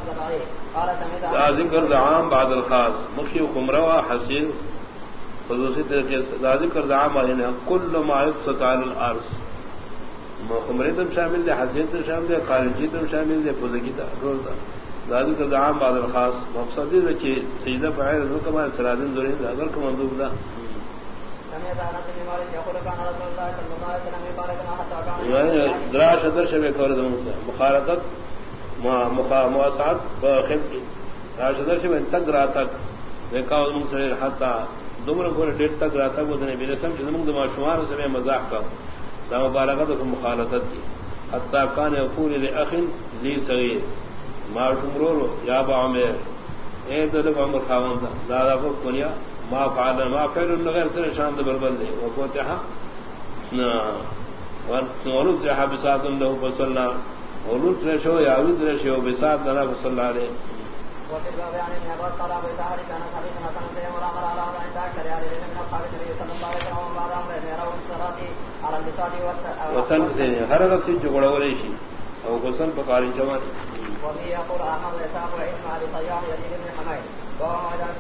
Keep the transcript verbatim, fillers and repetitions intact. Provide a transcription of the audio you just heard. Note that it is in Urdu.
ذکر دعام بعد الخاص مخی خمرہ و حسین خصوصی طریقے سے ذکر دعام والے کل ما يبسط على الارض خمرے تم شامل دے حسین تم شامل دے خارجی تم شامل دے پوزگی روز ذکر دعام بعد الخاص مقصد ہے کہ سیدہ فاعل حکم ہے سرادن ذرین اگر کو مندوب دا درا شدر شبے کور مخالطت مواسات خم کی راشدر شبے تک رہا تک دیکھا سے حتا دمر کو ڈیٹ تک رہا تک وہ بھی رسم جنم دما شمار سے مزاح کا دا مبالغت مخالطت کی حتا کان یقول لاخ ذی صغیر ما شمرو یا با میں اے دل عمر خاون دا دادا کو کنیا ما فعل ما فعل غیر سے شان بربل دے وہ کو تھا نا ورد جہا بسات له فصلنا ولود رشو یا ولود رشو بسات لنا صلی اللہ علیہ وفي الباب عن ابن عباس قال ابو سعد كان حديثنا سنه ولا امر على ان ذكر عليه من اصحاب النبي صلى الله عليه وسلم بعد امر يرون الصلاه على البساط وتن هر وقت جوڑا ولے شی او حسن بقاری جوان وفي يقول احمد يساق علم علي طيار يزيد بن حميد وهو